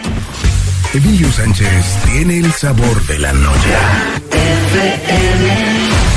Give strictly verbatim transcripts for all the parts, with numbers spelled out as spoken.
Emilio Sánchez tiene el sabor de la noche. F M.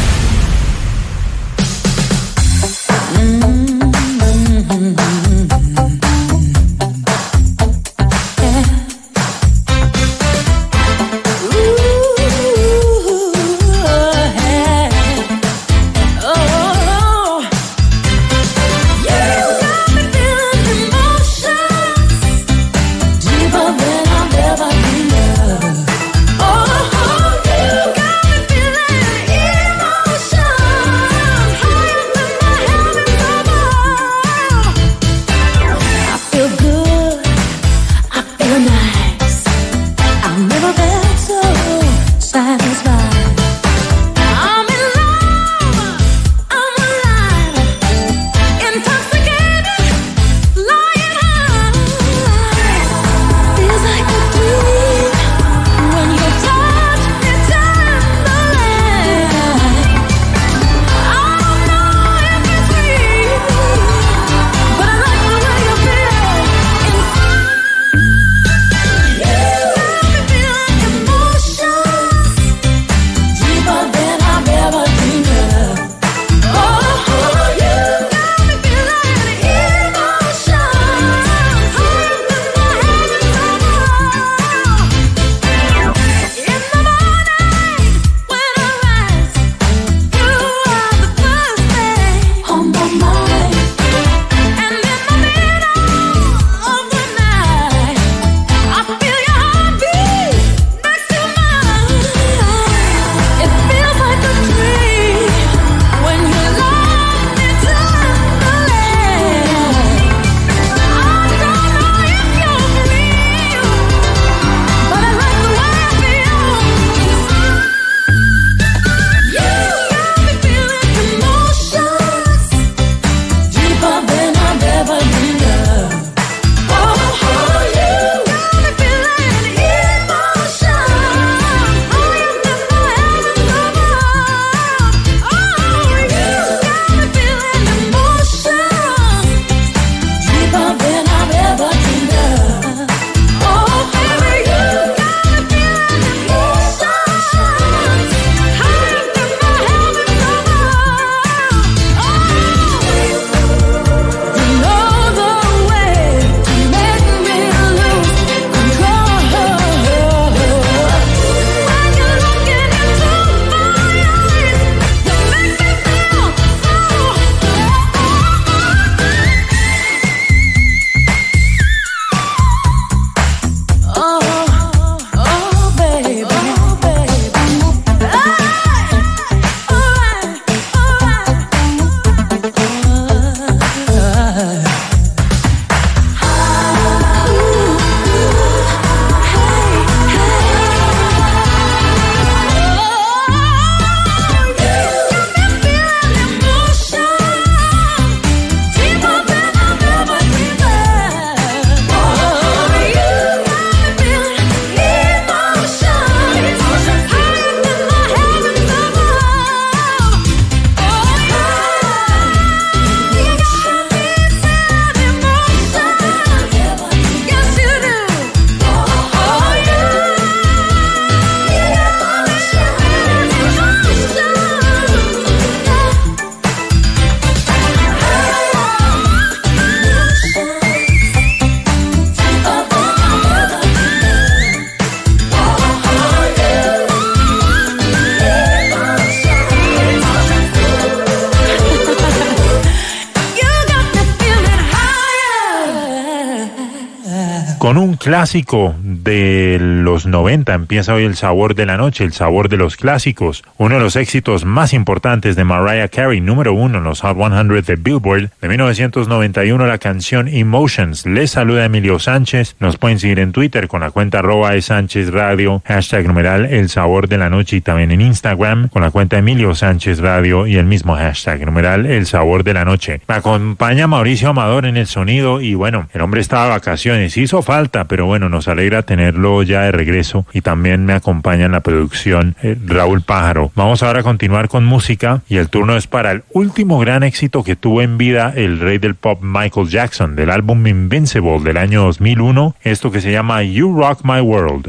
Con un clásico de los noventa empieza hoy el sabor de la noche, el sabor de los clásicos. Uno de los éxitos más importantes de Mariah Carey, número uno en los Hot cien de Billboard. De mil novecientos noventa y uno, la canción Emotions. Les saluda Emilio Sánchez. Nos pueden seguir en Twitter con la cuenta arroba de Sánchez Radio, hashtag numeral el sabor de la noche, y también en Instagram con la cuenta Emilio Sánchez Radio y el mismo hashtag numeral el sabor de la noche. Me acompaña Mauricio Amador en el sonido y bueno, el hombre estaba de vacaciones. Hizo falta, pero bueno, nos alegra tenerlo ya de regreso y también me acompaña en la producción eh, Raúl Pájaro. Vamos ahora a continuar con música y el turno es para el último gran éxito que tuvo en vida el rey del pop Michael Jackson, del álbum Invincible del año dos mil uno, esto que se llama You Rock My World.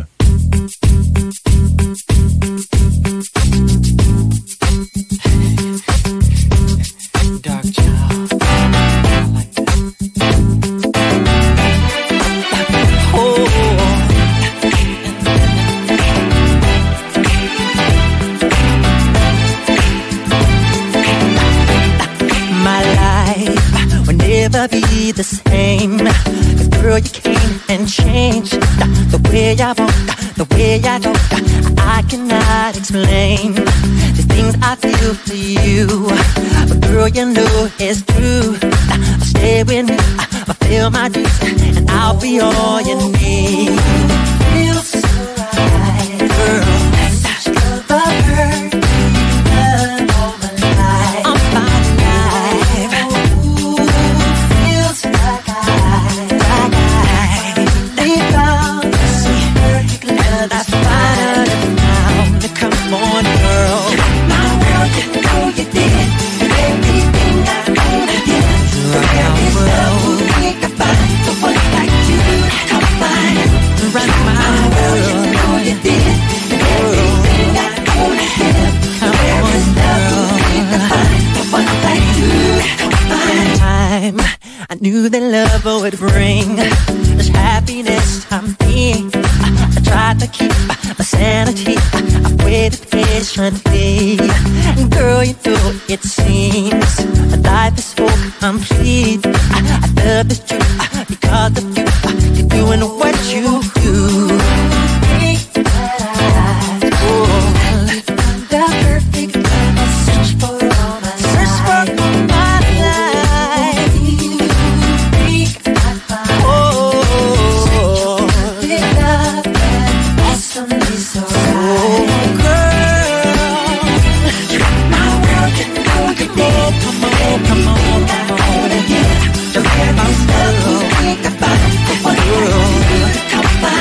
Never be the same. 'Cause girl, you came and changed the way I walk, the way I talk. I cannot explain the things I feel for you, but girl, you know it's true. I'll stay with me, I'll feel my dreams, and I'll be all you need. Feels so right, girl. Such love I've heard. All my life, I'm fine life. That's fine now. Come on, girl. My world, you know you did everything I could have did. Rock my world. Think about the one like you. Come on, rock my world. You know you did everything I could have did. Come on, girl. Think about the one like you. Come on. Time I knew that love would bring this happiness to me. I tried to keep my sanity. I waited patiently. Girl, you know it seems life is so complete. I, I love the truth because of you. You're doing what you do. Oh, the perfect love I search for all my life. Search for all my life. Oh, love. Somebody so right. Girl, my world, you know you did. Come on, come on, come on, again. Don't care about love, think about the one girl. Come on.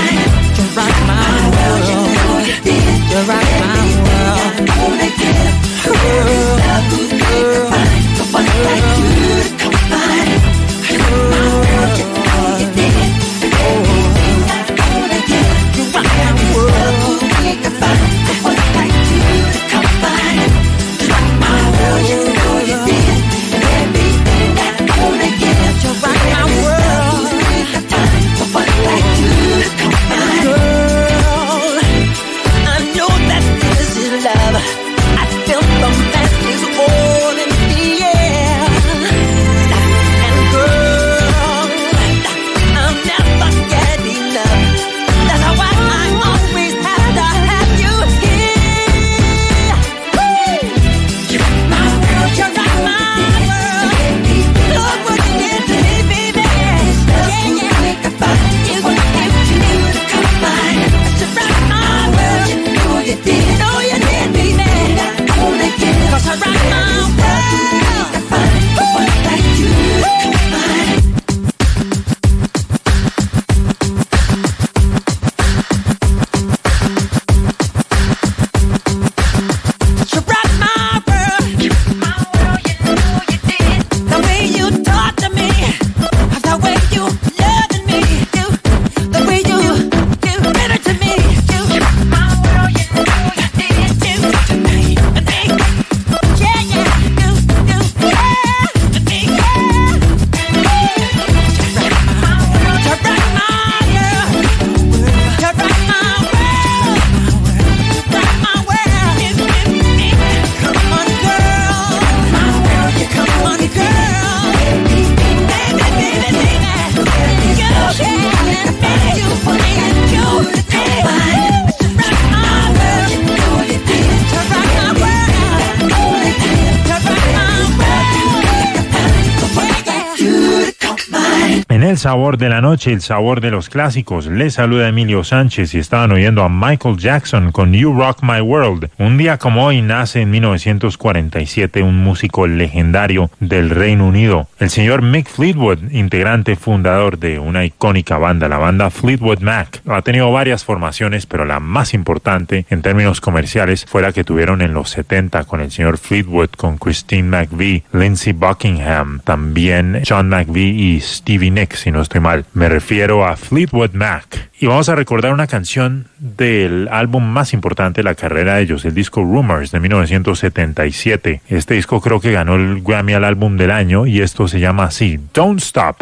El sabor de la noche, el sabor de los clásicos. Les saluda Emilio Sánchez y estaban oyendo a Michael Jackson con You Rock My World. Un día como hoy nace en mil novecientos cuarenta y siete un músico legendario del Reino Unido, el señor Mick Fleetwood, integrante fundador de una icónica banda, la banda Fleetwood Mac. Ha tenido varias formaciones, pero la más importante en términos comerciales fue la que tuvieron en los setenta con el señor Fleetwood, con Christine McVie, Lindsey Buckingham, también John McVie y Stevie Nicks, si no estoy mal. Me refiero a Fleetwood Mac. Y vamos a recordar una canción del álbum más importante de la carrera de ellos, el disco Rumors de mil novecientos setenta y siete. Este disco creo que ganó el Grammy al álbum del año y esto se llama así, Don't Stop.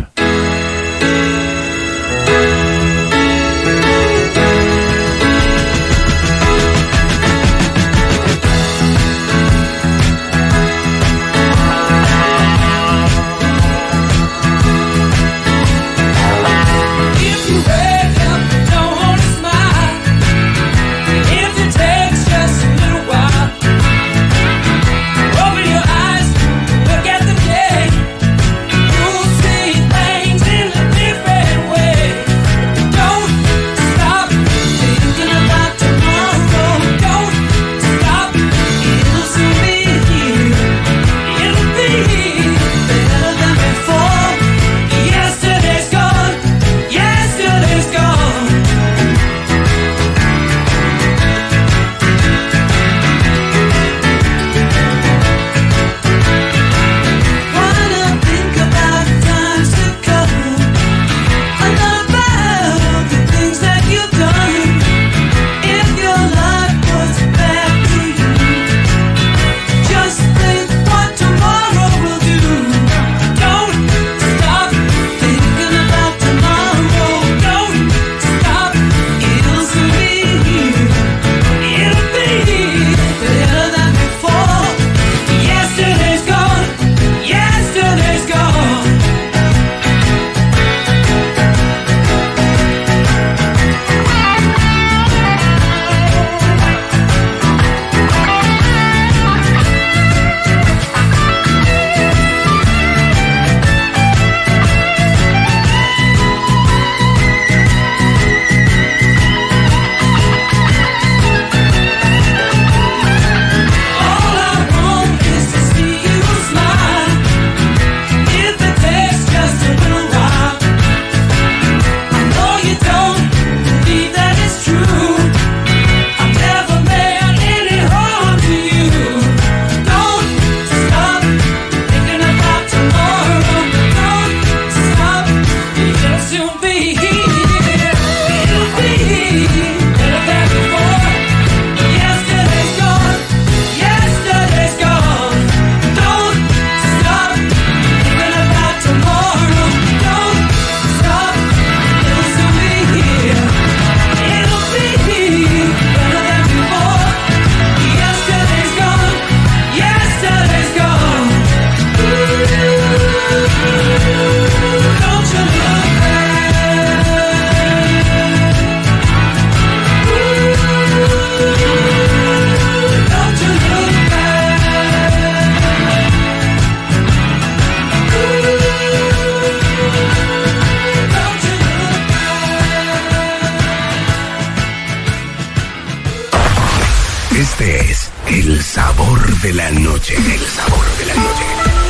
Este es el sabor de la noche. El sabor de la noche.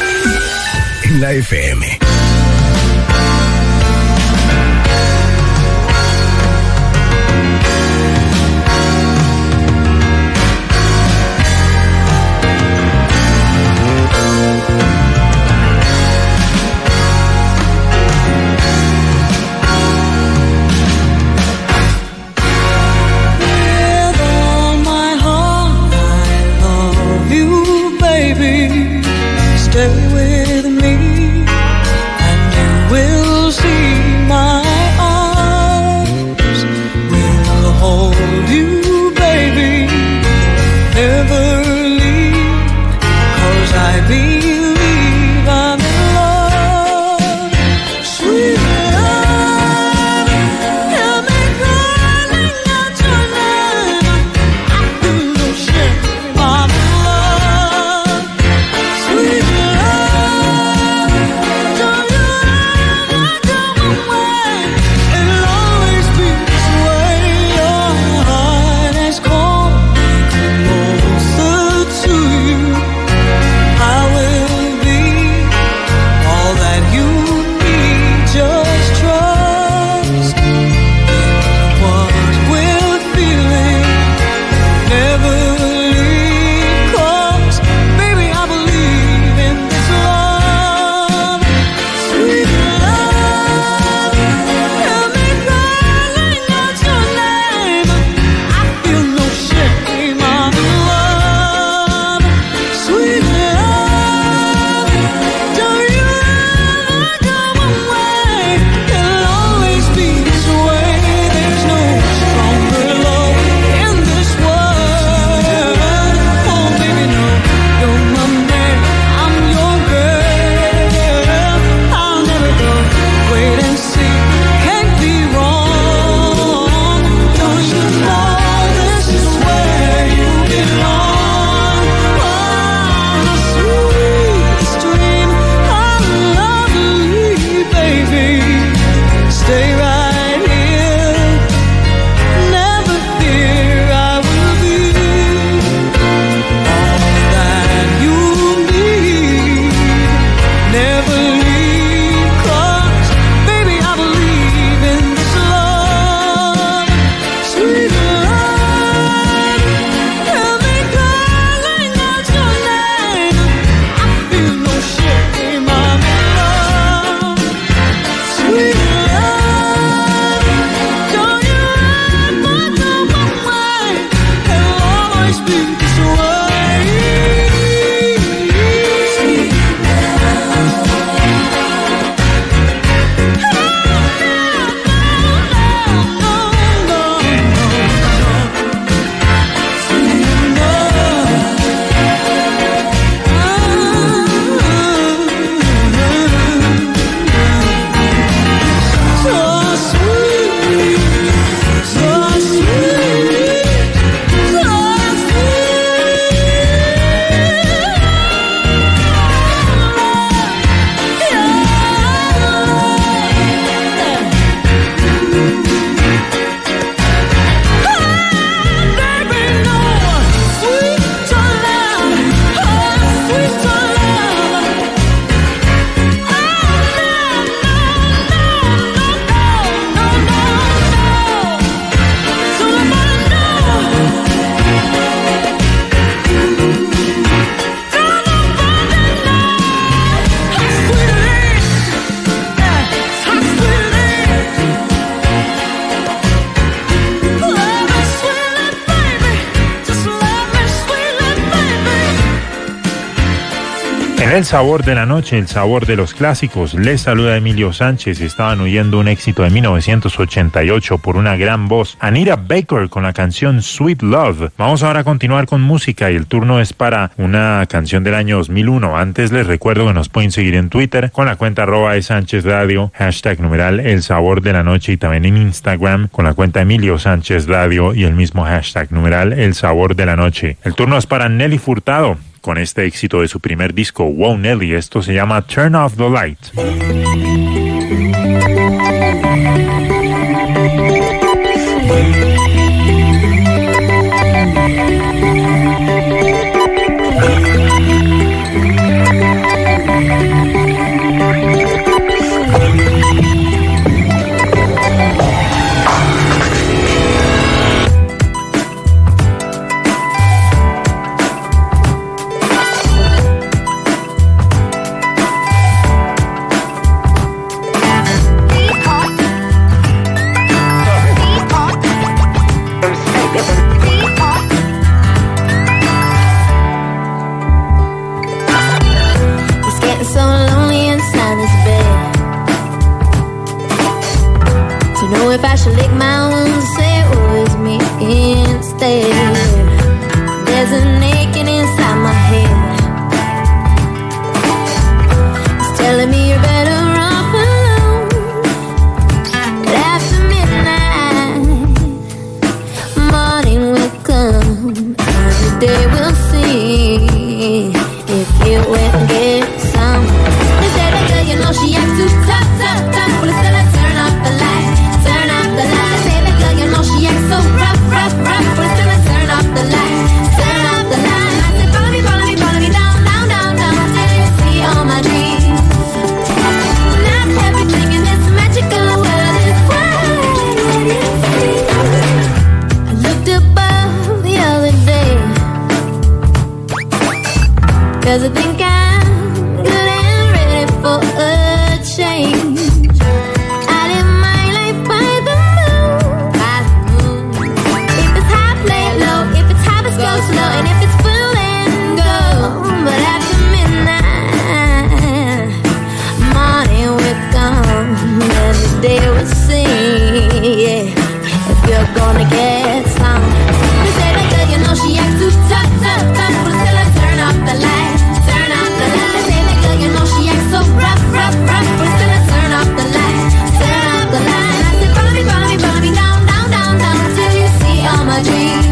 En la F M. Stay with me. El sabor de la noche, el sabor de los clásicos. Les saluda Emilio Sánchez. Estaban oyendo un éxito de mil novecientos ochenta y ocho por una gran voz, Anita Baker, con la canción Sweet Love. Vamos ahora a continuar con música y el turno es para una canción del año dos mil uno. Antes les recuerdo que nos pueden seguir en Twitter con la cuenta arroba de Sánchez Radio, hashtag numeral El Sabor de la Noche, y también en Instagram con la cuenta Emilio Sánchez Radio y el mismo hashtag numeral El Sabor de la Noche. El turno es para Nelly Furtado, con este éxito de su primer disco, Wow Nelly. Esto se llama Turn Off the Light. If I should lick my wounds, say it was me instead. There's an aching inside my head. It's telling me you're better off alone. But after midnight, morning will come, and the day will see if you went and get some. They say that girl, you know she acts too tough, tough, tough. Well, it's still I turn off the light. She acts so rough, rough, rough. But still I turn off the light, turn off the light. I said, follow me, follow me, follow me down, down, down, down, till you see all my dreams. Not everything in this magical world is what it seems. I looked above the other day, 'cause I think I'm good and ready for a change. Go slow, and if it's full, then go. But after midnight, morning will come, and the day will sing. Yeah, if you're gonna get some. They say that girl, you know she acts too tough, tough, tough. But still I turn off the light, turn off the light. They say that girl, you know she acts so rough, rough, rough. But still I turn off the light, turn off the light. I said, follow me, follow me, follow me down, down, down, down, till you see all my dreams.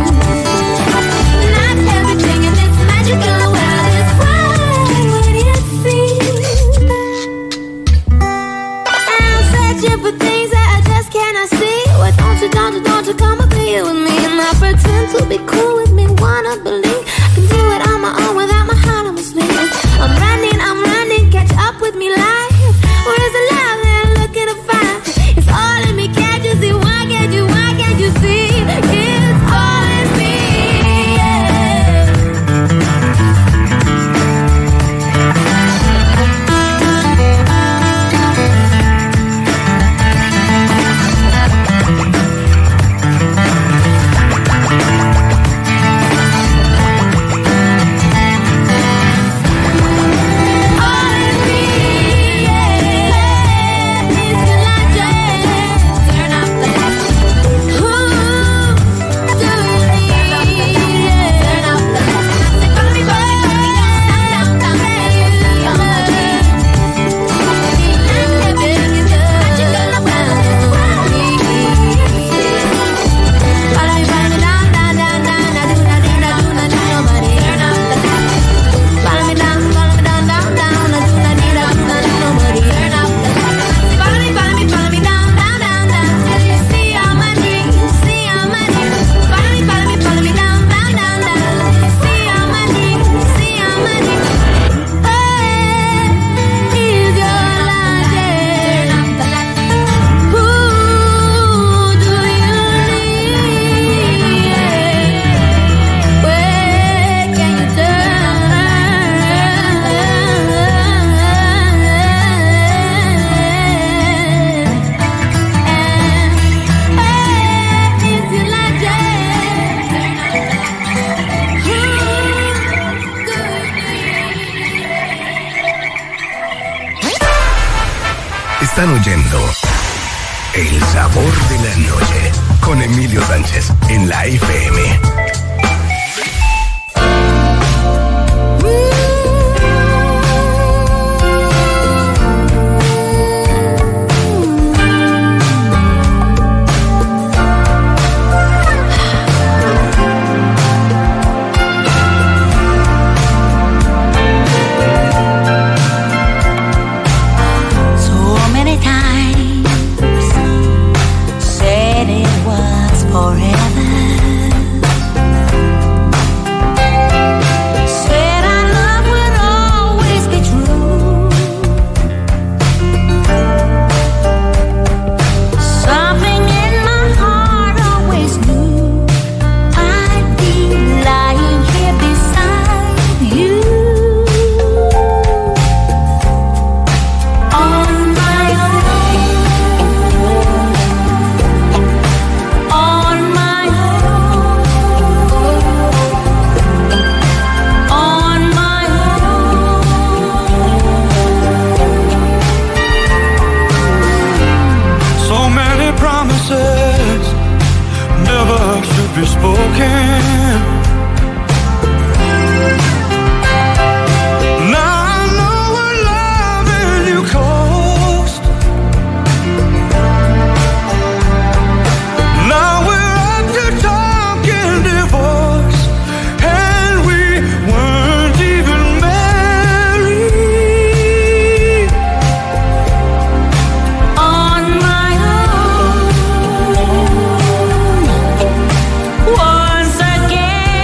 Don't you, don't you come up here with me and not pretend to be cool with me. Wanna believe I can do it on my own without my heart on my sleeve. I'm running, I'm running, catch up with me life. Where is the love that I'm looking to find? It's all in me, can't you see? Why can't you, why can't you see? It's all in me, Están oyendo El Sabor de la Noche con Emilio Sánchez en la F M. Once again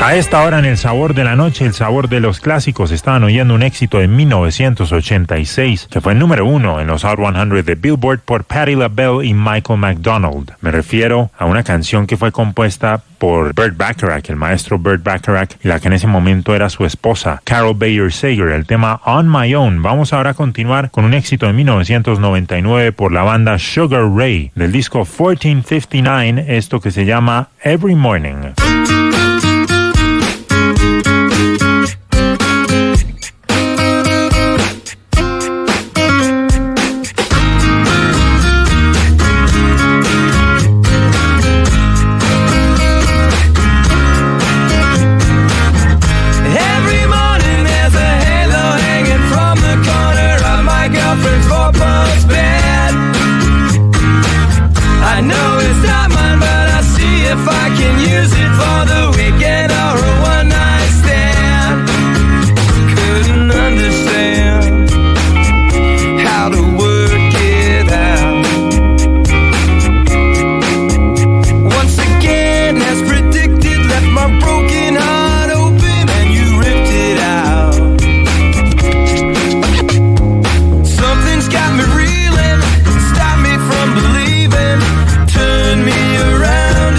A esta hora en el sabor de la noche, el sabor de los clásicos, estaban oyendo un éxito de mil novecientos ochenta y seis que fue el número uno en los Hot cien de Billboard por Patti LaBelle y Michael McDonald. Me refiero a una canción que fue compuesta por Burt Bacharach, el maestro Burt Bacharach, y la que en ese momento era su esposa, Carol Bayer Sager, el tema On My Own. Vamos ahora a continuar con un éxito de mil novecientos noventa y nueve por la banda Sugar Ray, del disco catorce cincuenta y nueve, esto que se llama Every Morning. If I can use it for the weekend or a one night stand, couldn't understand how to work it out. Once again, as predicted, left my broken heart open and you ripped it out. Something's got me reeling, stopped me from believing, turned me around.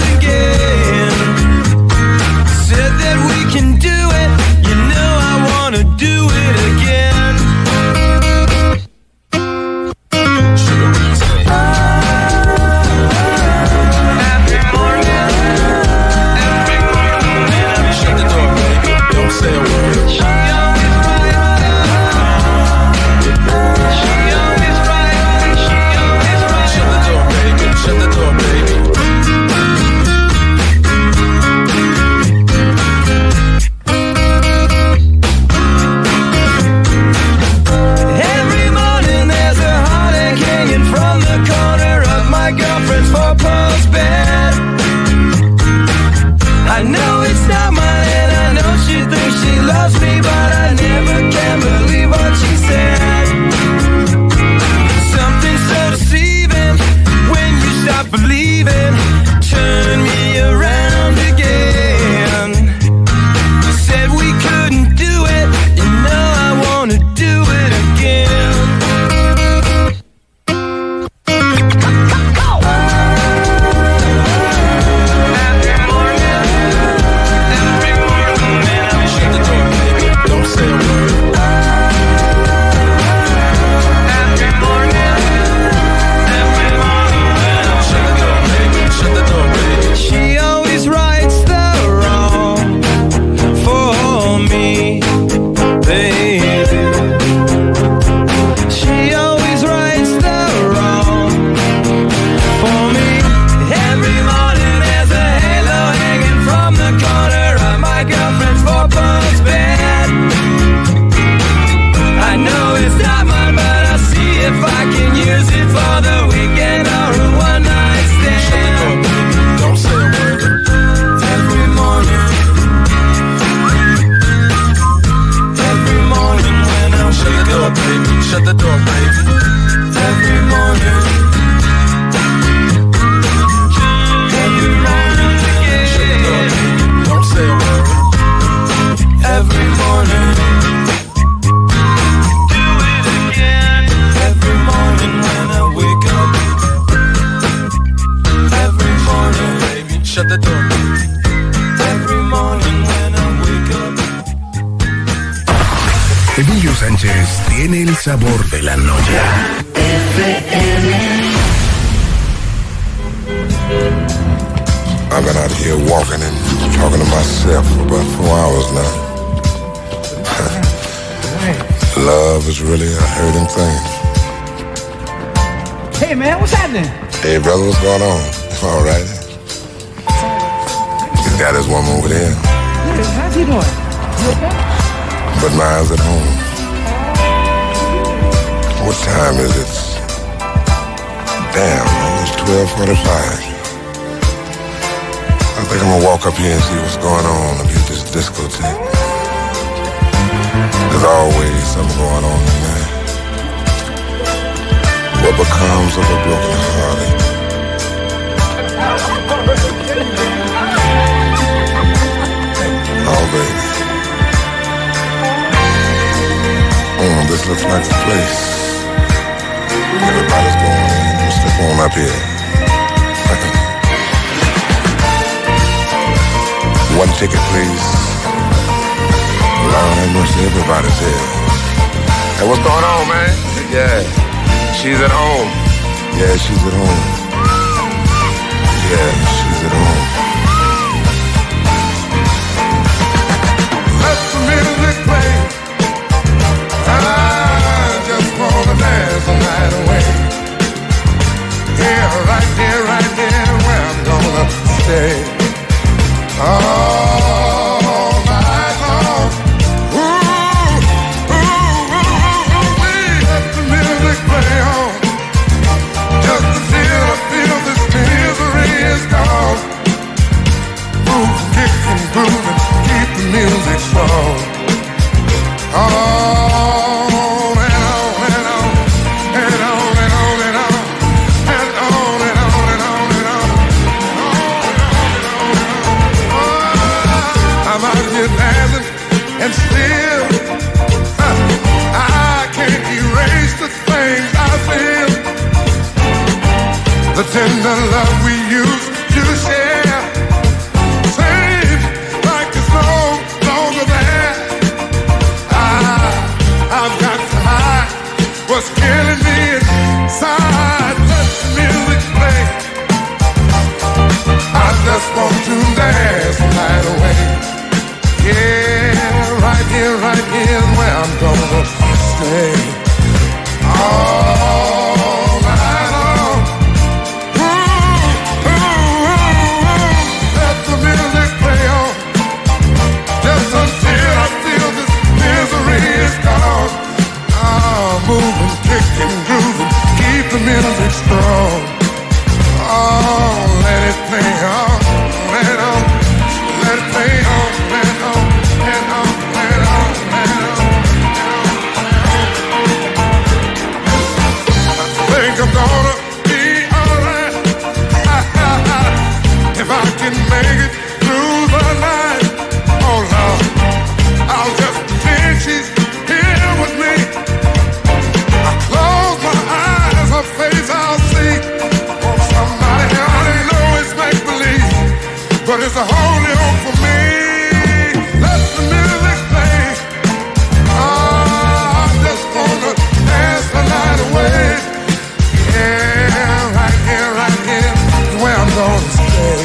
Emilio Sánchez tiene el sabor de la noche. I've been out here walking and talking to myself for about four hours now. Love is really a hurting thing. Hey man, what's happening? Hey brother, what's going on? All right. He's got his woman over there. Hey, how's he doing? You okay? But mine's at home. What time is it? Damn, almost twelve forty-five. I think I'm gonna walk up here and see what's going on up here at this discotheque. There's always something going on tonight. What becomes of a broken hearted? like the place. Everybody's going in. Step on up here. One ticket, please. Lord have mercy, everybody's here. Hey, what's going on, man? Yeah, she's at home. Yeah, she's at home. Yeah, she's at home. Let the music play. I just wanna dance the night away. Here, right here, right here, where I'm gonna stay. All night long. Ooh, ooh, ooh, ooh, ooh, let the music play on. Just until I feel this misery is gone. Move, kick and groove and keep the music strong. On and on and on and on and on and on and on and on and on and on. I'm out here dancing and still uh, I can't erase the things I feel. The tender love we used to share seems like it's no longer there. I, I've got to hide what's killing me inside. Let the music play. I just want to dance the night away. Yeah, right here, right here is where I'm gonna stay. All night long. Ooh, ooh, ooh, ooh. Let the music play on. Just until I feel this misery is gone. Oh, moving, kicking, grooving, keep the music strong. Oh, let it play on, let it on, let it play on, let it on, let it on, let it on, let it on, I think I'm gonna be alright if I can make it through the night. Oh Lord, I'll just pretend she's here with me. I close my eyes, her face I'll see. Oh, somebody help me, know it's make-believe, but it's a holy hope for me. Let the music play. Oh, I just wanna dance the night away. Yeah, right here, right here is where I'm gonna stay.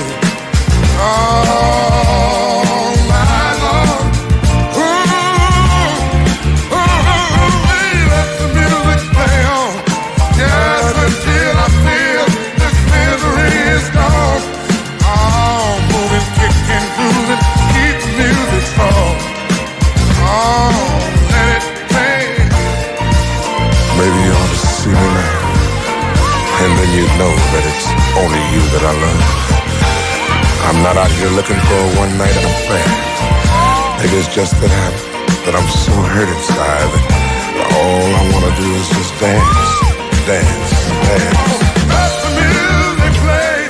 All night long. Ooh, ooh, ooh, ooh, let the music play on. Just until I feel this misery is gone. Oh, moving, kicking, grooving, keep the music strong. Oh, let it play. Maybe you ought to see me now, and then you know that it's only you that I love. I'm not out here looking for a one-night affair. Maybe it's just that I'm, that I'm so hurt inside that all I want to do is just dance, dance, dance. Let the music play.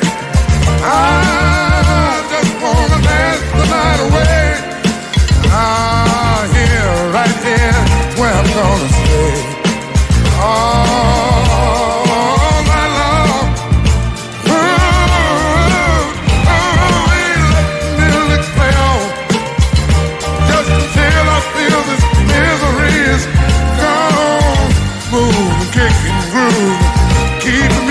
I just want to dance the night away. Ah, here, right here, where I'm gonna stay. All night long. Ooh, ooh, let the music play on. Just until I feel this misery is gone. Move, kick and groove, keep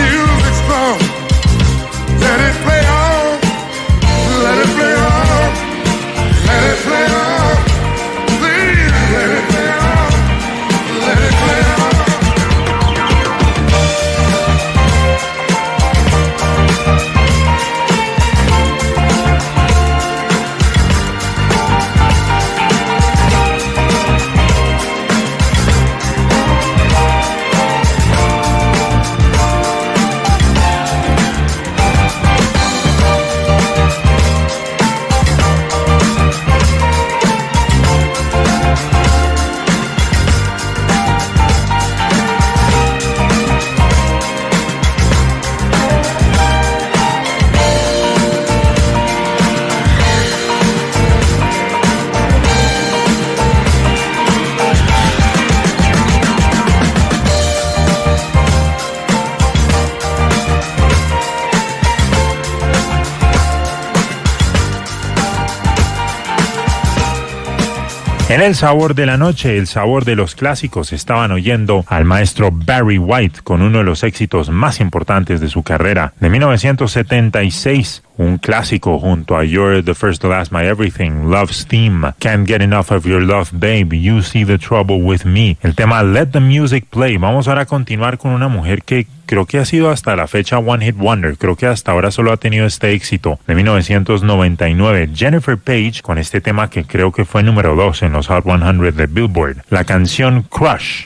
En el sabor de la noche, el sabor de los clásicos, estaban oyendo al maestro Barry White con uno de los éxitos más importantes de su carrera, de mil novecientos setenta y seis, un clásico junto a You're the First, the Last, My Everything, Love's Theme, Can't Get Enough of Your Love, Babe, You See the Trouble with Me, el tema Let the Music Play. Vamos ahora a continuar con una mujer que creo que ha sido hasta la fecha One Hit Wonder, creo que hasta ahora solo ha tenido este éxito, de mil novecientos noventa y nueve, Jennifer Page, con este tema que creo que fue número dos en los Hot cien de Billboard, la canción Crush.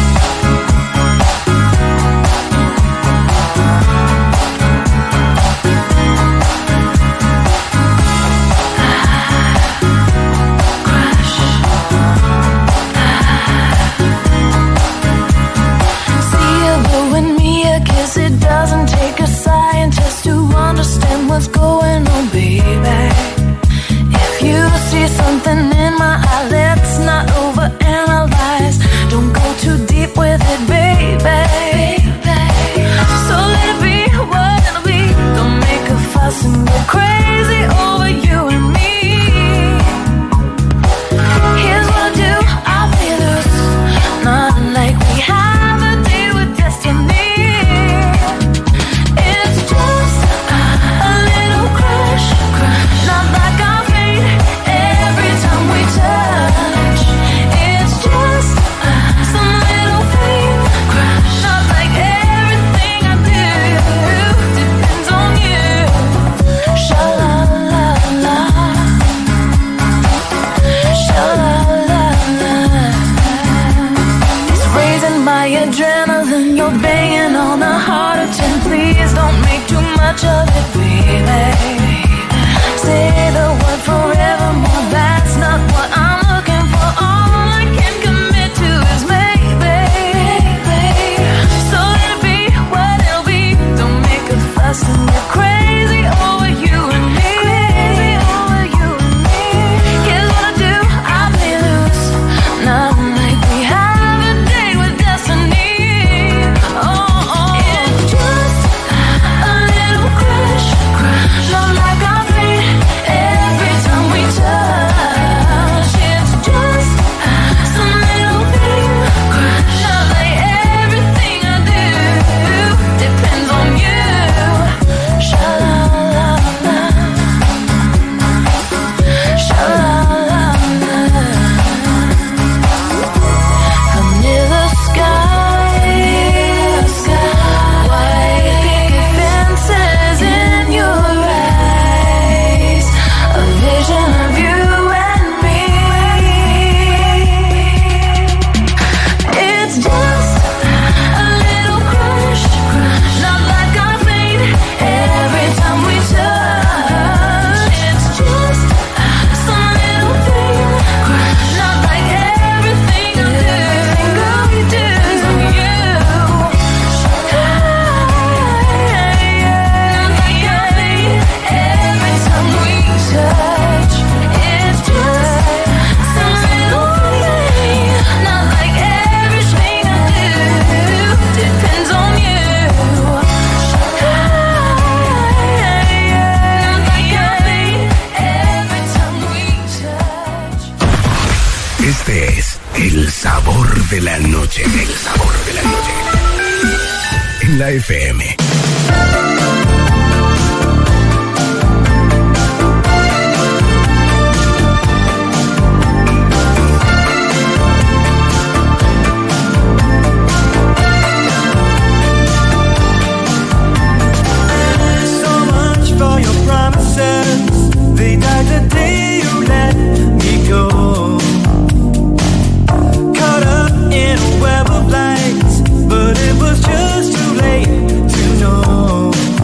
What's going on, baby? If you see something in my eye, let's not overanalyze. Don't go too deep with it, baby. So let it be what it'll be. Don't make a fuss and go crazy over you and me. Here's what I do, I'll play loose. Not like we have a deal with destiny. Adrenaline, you're banging on a heart of ten. Please don't make too much of it, baby. Say the word forevermore. That's not what I'm looking for. All I can commit to is maybe. So let it be what it'll be. Don't make a fuss and get crazy over you and me. Crazy over you and me. Here's what I do, I play loose. Not like we have a date with destiny. Este es el sabor de la noche, el sabor de la noche. En la F M. So much for your promises. They died the day you let me go. In a web of lights, but it was just too late to know.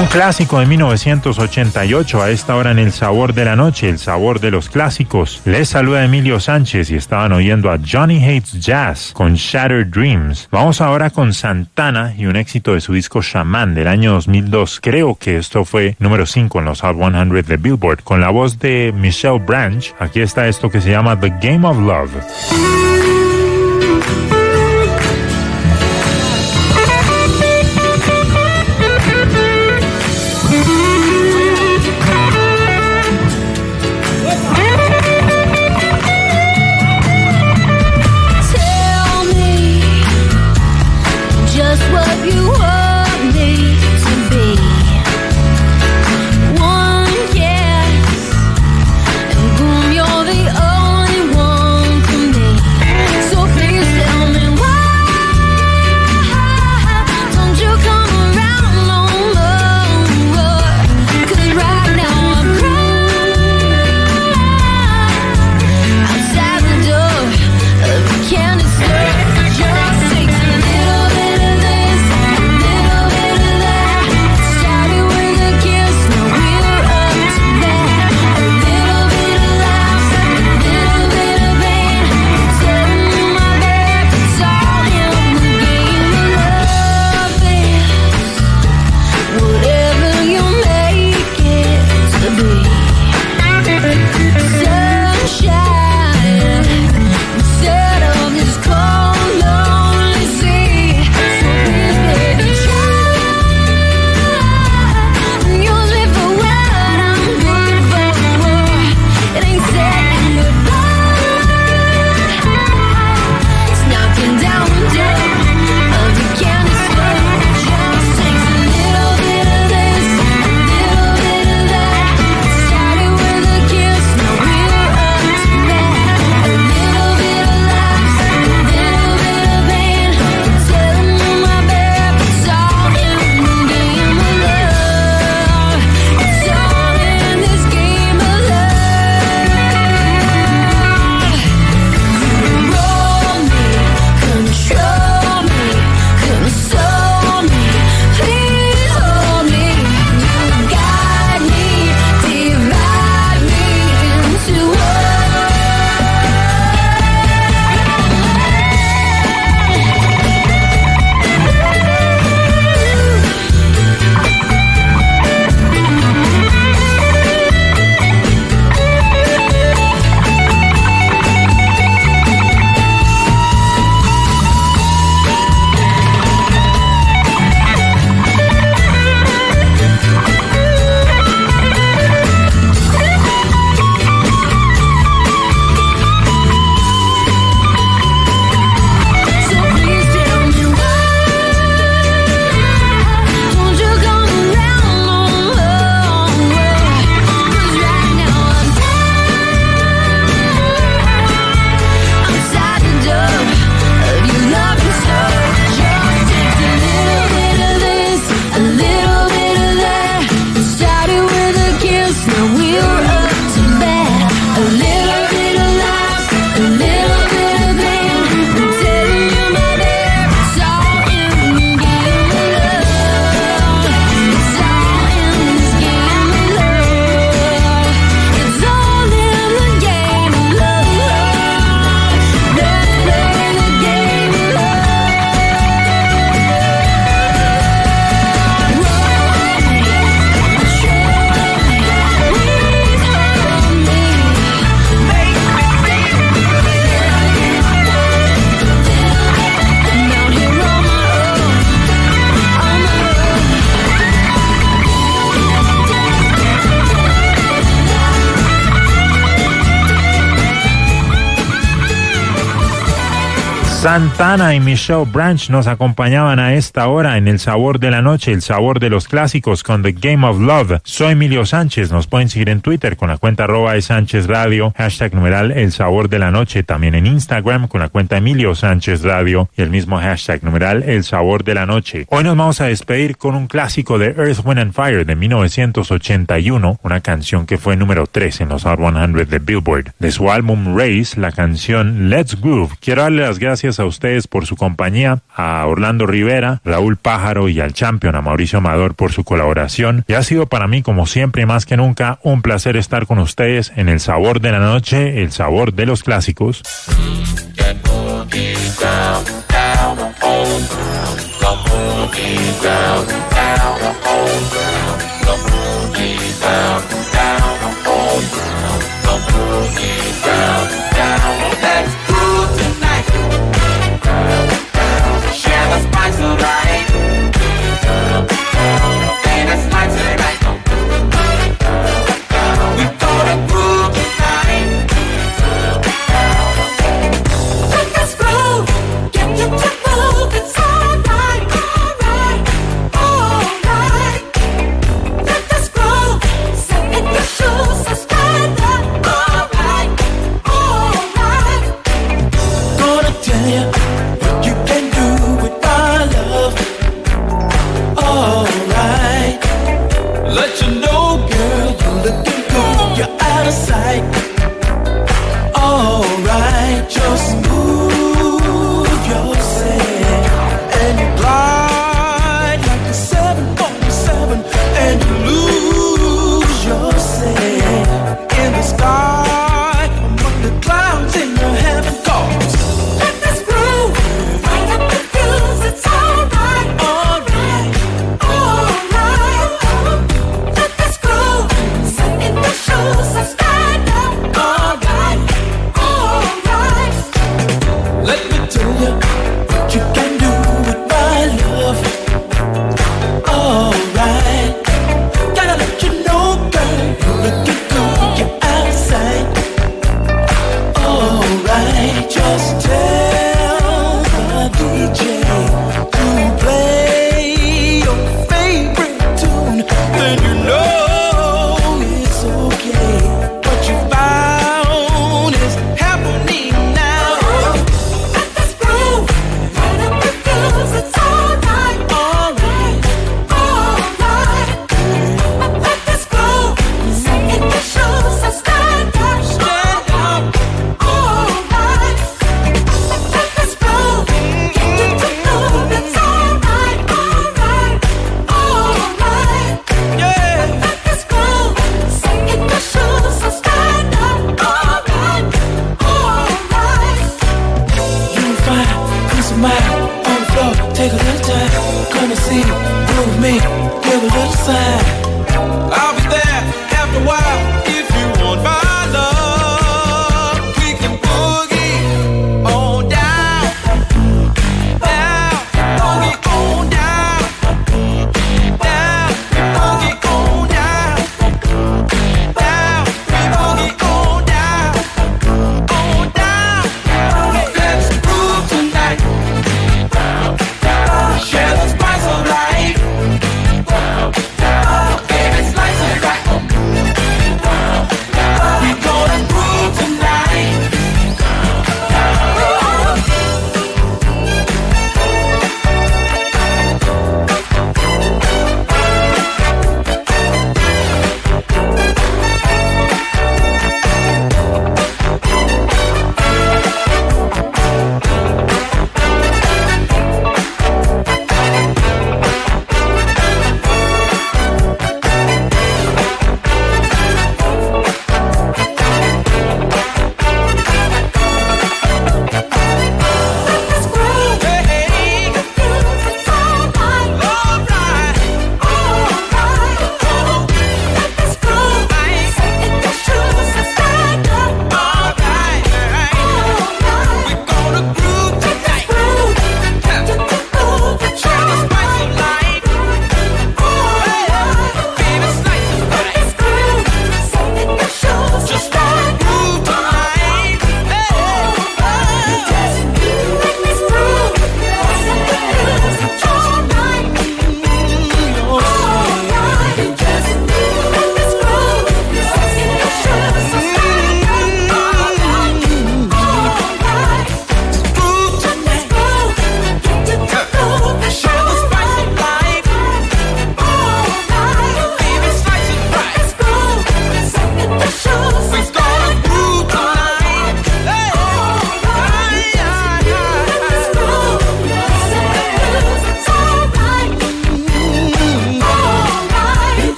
Un clásico de mil novecientos ochenta y ocho a esta hora en El Sabor de la Noche, el sabor de los clásicos. Les saluda Emilio Sánchez y estaban oyendo a Johnny Hates Jazz con Shattered Dreams. Vamos ahora con Santana y un éxito de su disco Shaman del año dos mil dos. Creo que esto fue número cinco en los Hot cien de Billboard. Con la voz de Michelle Branch, aquí está esto que se llama The Game of Love. Santana y Michelle Branch nos acompañaban a esta hora en El Sabor de la Noche, el sabor de los clásicos con The Game of Love. Soy Emilio Sánchez, nos pueden seguir en Twitter con la cuenta arroba de Sánchez Radio, hashtag numeral El Sabor de la Noche, también en Instagram con la cuenta Emilio Sánchez Radio y el mismo hashtag numeral El Sabor de la Noche. Hoy nos vamos a despedir con un clásico de Earth, Wind and Fire de mil novecientos ochenta y uno, una canción que fue número tres en los Hot cien de Billboard. De su álbum Race, la canción Let's Groove. Quiero darle las gracias gracias a ustedes por su compañía, a Orlando Rivera, Raúl Pájaro y al Champion, a Mauricio Amador, por su colaboración. Y ha sido para mí, como siempre y más que nunca, un placer estar con ustedes en El Sabor de la Noche, el sabor de los clásicos. Down, down, down, down, down, down, down, down, down, down.